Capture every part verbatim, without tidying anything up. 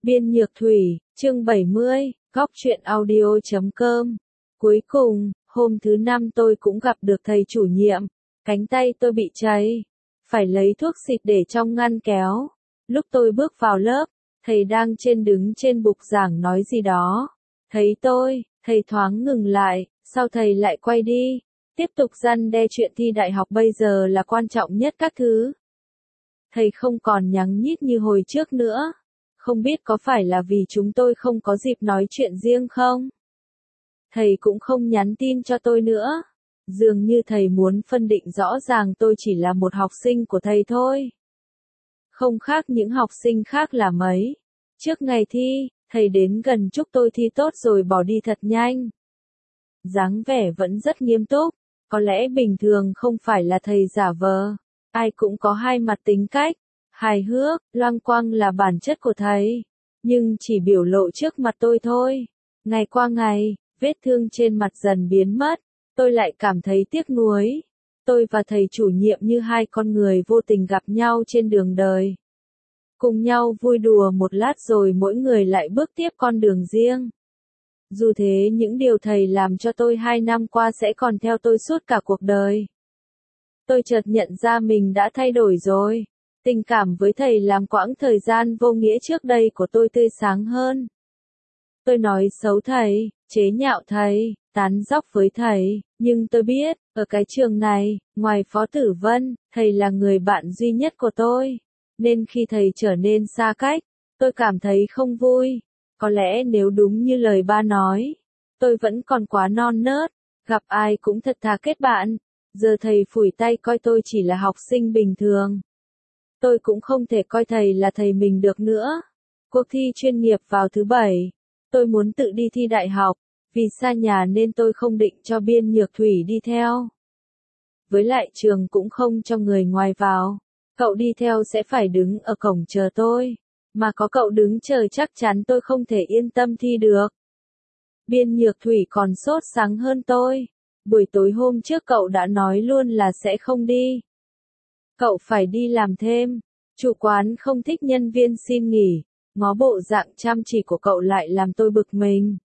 Biên Nhược Thủy, chương bảy mươi, góc truyện audio chấm com. Cuối cùng, hôm thứ năm tôi cũng gặp được thầy chủ nhiệm. Cánh tay tôi bị cháy, phải lấy thuốc xịt để trong ngăn kéo. Lúc tôi bước vào lớp, thầy đang trên đứng trên bục giảng nói gì đó. Thấy tôi, thầy thoáng ngừng lại, sau thầy lại quay đi. Tiếp tục răn đe chuyện thi đại học bây giờ là quan trọng nhất các thứ. Thầy không còn nhắn nhít như hồi trước nữa. Không biết có phải là vì chúng tôi không có dịp nói chuyện riêng không? Thầy cũng không nhắn tin cho tôi nữa. Dường như thầy muốn phân định rõ ràng tôi chỉ là một học sinh của thầy thôi. Không khác những học sinh khác là mấy. Trước ngày thi, thầy đến gần chúc tôi thi tốt rồi bỏ đi thật nhanh. Dáng vẻ vẫn rất nghiêm túc. Có lẽ bình thường không phải là thầy giả vờ. Ai cũng có hai mặt tính cách. Hài hước, loang quang là bản chất của thầy. Nhưng chỉ biểu lộ trước mặt tôi thôi. Ngày qua ngày, vết thương trên mặt dần biến mất. Tôi lại cảm thấy tiếc nuối. Tôi và thầy chủ nhiệm như hai con người vô tình gặp nhau trên đường đời. Cùng nhau vui đùa một lát rồi mỗi người lại bước tiếp con đường riêng. Dù thế những điều thầy làm cho tôi hai năm qua sẽ còn theo tôi suốt cả cuộc đời. Tôi chợt nhận ra mình đã thay đổi rồi. Tình cảm với thầy làm quãng thời gian vô nghĩa trước đây của tôi tươi sáng hơn. Tôi nói xấu thầy, chế nhạo thầy, tán dóc với thầy, nhưng tôi biết, ở cái trường này, ngoài Phó Tử Vân, thầy là người bạn duy nhất của tôi. Nên khi thầy trở nên xa cách, tôi cảm thấy không vui. Có lẽ nếu đúng như lời ba nói, tôi vẫn còn quá non nớt, gặp ai cũng thật thà kết bạn. Giờ thầy phủi tay coi tôi chỉ là học sinh bình thường. Tôi cũng không thể coi thầy là thầy mình được nữa. Cuộc thi chuyên nghiệp vào thứ bảy. Tôi muốn tự đi thi đại học. Vì xa nhà nên tôi không định cho Biên Nhược Thủy đi theo. Với lại trường cũng không cho người ngoài vào. Cậu đi theo sẽ phải đứng ở cổng chờ tôi. Mà có cậu đứng chờ chắc chắn tôi không thể yên tâm thi được. Biên Nhược Thủy còn sốt sắng hơn tôi. Buổi tối hôm trước cậu đã nói luôn là sẽ không đi. Cậu phải đi làm thêm. Chủ quán không thích nhân viên xin nghỉ. Ngó bộ dạng chăm chỉ của cậu lại làm tôi bực mình.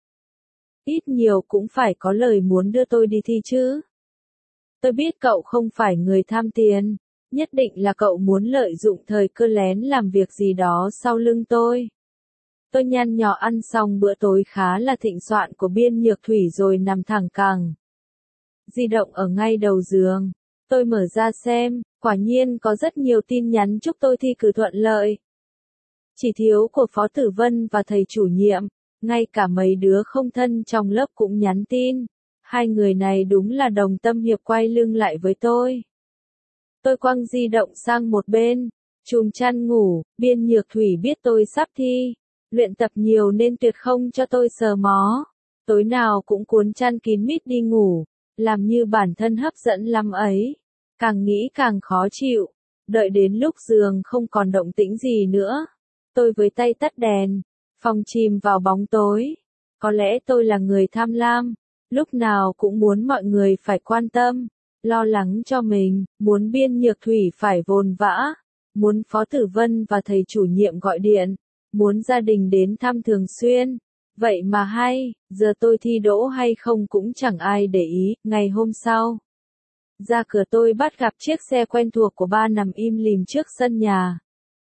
Ít nhiều cũng phải có lời muốn đưa tôi đi thi chứ. Tôi biết cậu không phải người tham tiền. Nhất định là cậu muốn lợi dụng thời cơ lén làm việc gì đó sau lưng tôi. Tôi nhăn nhó ăn xong bữa tối khá là thịnh soạn của Biên Nhược Thủy rồi nằm thẳng cẳng. Di động ở ngay đầu giường. Tôi mở ra xem, quả nhiên có rất nhiều tin nhắn chúc tôi thi cử thuận lợi. Chỉ thiếu của Phó Tử Vân và thầy chủ nhiệm, ngay cả mấy đứa không thân trong lớp cũng nhắn tin. Hai người này đúng là đồng tâm hiệp quay lưng lại với tôi. Tôi quăng di động sang một bên, chùm chăn ngủ. Biên Nhược Thủy biết tôi sắp thi, luyện tập nhiều nên tuyệt không cho tôi sờ mó. Tối nào cũng cuốn chăn kín mít đi ngủ, làm như bản thân hấp dẫn lắm ấy. Càng nghĩ càng khó chịu. Đợi đến lúc giường không còn động tĩnh gì nữa, tôi với tay tắt đèn, phòng chìm vào bóng tối. Có lẽ tôi là người tham lam, lúc nào cũng muốn mọi người phải quan tâm, lo lắng cho mình, muốn Biên Nhược Thủy phải vồn vã, muốn Phó Tử Vân và thầy chủ nhiệm gọi điện, muốn gia đình đến thăm thường xuyên. Vậy mà hay, giờ tôi thi đỗ hay không cũng chẳng ai để ý. Ngày hôm sau, ra cửa tôi bắt gặp chiếc xe quen thuộc của ba nằm im lìm trước sân nhà.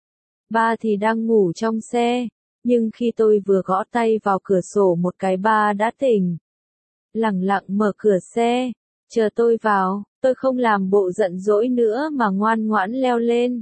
Ba thì đang ngủ trong xe, nhưng khi tôi vừa gõ tay vào cửa sổ một cái ba đã tỉnh. Lẳng lặng mở cửa xe, chờ tôi vào. Tôi không làm bộ giận dỗi nữa mà ngoan ngoãn leo lên.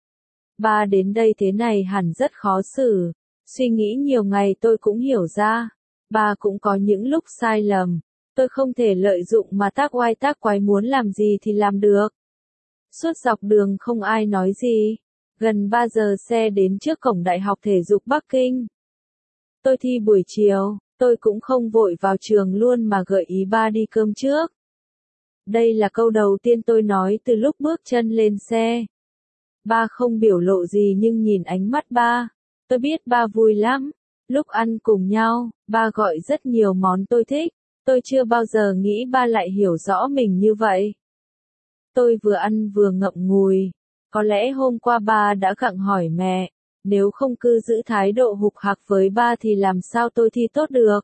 Ba đến đây thế này hẳn rất khó xử. Suy nghĩ nhiều ngày tôi cũng hiểu ra. Ba cũng có những lúc sai lầm. Tôi không thể lợi dụng mà tác oai tác quái muốn làm gì thì làm được. Suốt dọc đường không ai nói gì. Gần ba giờ xe đến trước cổng Đại học Thể dục Bắc Kinh. Tôi thi buổi chiều, tôi cũng không vội vào trường luôn mà gợi ý ba đi cơm trước. Đây là câu đầu tiên tôi nói từ lúc bước chân lên xe. Ba không biểu lộ gì nhưng nhìn ánh mắt ba, tôi biết ba vui lắm. Lúc ăn cùng nhau, ba gọi rất nhiều món tôi thích. Tôi chưa bao giờ nghĩ ba lại hiểu rõ mình như vậy. Tôi vừa ăn vừa ngậm ngùi. Có lẽ hôm qua ba đã gặng hỏi mẹ, Nếu không cứ giữ thái độ hục hặc với ba thì làm sao tôi thi tốt được.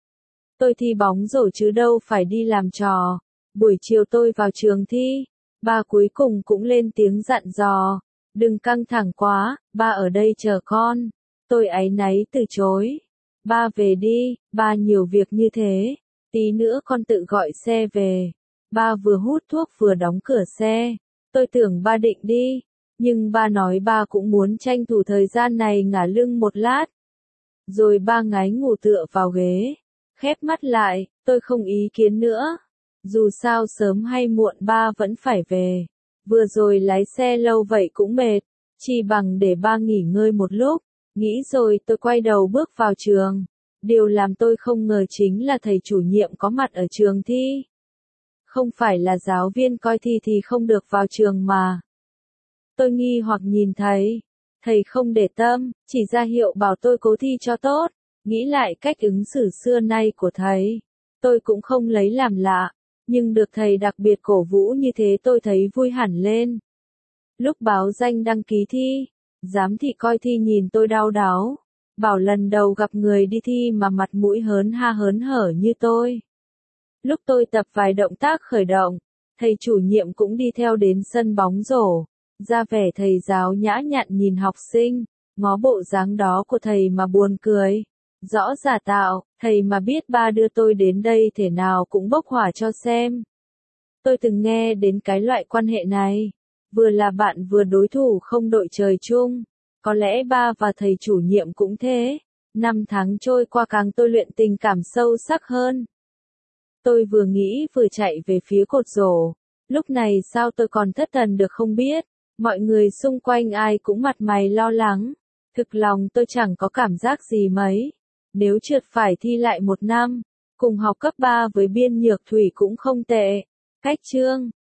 Tôi thi bóng rổ chứ đâu phải đi làm trò. Buổi chiều tôi vào trường thi, ba cuối cùng cũng lên tiếng dặn dò. Đừng căng thẳng quá, ba ở đây chờ con. Tôi áy náy từ chối. Ba về đi, ba nhiều việc như thế. Tí nữa con tự gọi xe về. Ba vừa hút thuốc vừa đóng cửa xe. Tôi tưởng ba định đi. Nhưng ba nói ba cũng muốn tranh thủ thời gian này ngả lưng một lát. Rồi ba ngáy ngủ tựa vào ghế. Khép mắt lại, tôi không ý kiến nữa. Dù sao sớm hay muộn ba vẫn phải về. Vừa rồi lái xe lâu vậy cũng mệt. Chỉ bằng để ba nghỉ ngơi một lúc. Nghĩ rồi tôi quay đầu bước vào trường. Điều làm tôi không ngờ chính là thầy chủ nhiệm có mặt ở trường thi. Không phải là giáo viên coi thi thì không được vào trường mà. Tôi nghi hoặc nhìn thầy. Thầy không để tâm, chỉ ra hiệu bảo tôi cố thi cho tốt. Nghĩ lại cách ứng xử xưa nay của thầy. Tôi cũng không lấy làm lạ. Nhưng được thầy đặc biệt cổ vũ như thế tôi thấy vui hẳn lên. Lúc báo danh đăng ký thi, giám thị coi thi nhìn tôi đau đáu. Bảo lần đầu gặp người đi thi mà mặt mũi hớn ha hớn hở như tôi. Lúc tôi tập vài động tác khởi động, thầy chủ nhiệm cũng đi theo đến sân bóng rổ. Ra vẻ thầy giáo nhã nhặn nhìn học sinh, ngó bộ dáng đó của thầy mà buồn cười. Rõ giả tạo, thầy mà biết ba đưa tôi đến đây thể nào cũng bốc hỏa cho xem. Tôi từng nghe đến cái loại quan hệ này. Vừa là bạn vừa đối thủ không đội trời chung. Có lẽ ba và thầy chủ nhiệm cũng thế. Năm tháng trôi qua càng tôi luyện tình cảm sâu sắc hơn. Tôi vừa nghĩ vừa chạy về phía cột rổ. Lúc này sao tôi còn thất thần được không biết. Mọi người xung quanh ai cũng mặt mày lo lắng. Thực lòng tôi chẳng có cảm giác gì mấy. Nếu trượt phải thi lại một năm, cùng học cấp ba với Biên Nhược Thủy cũng không tệ. Cách chương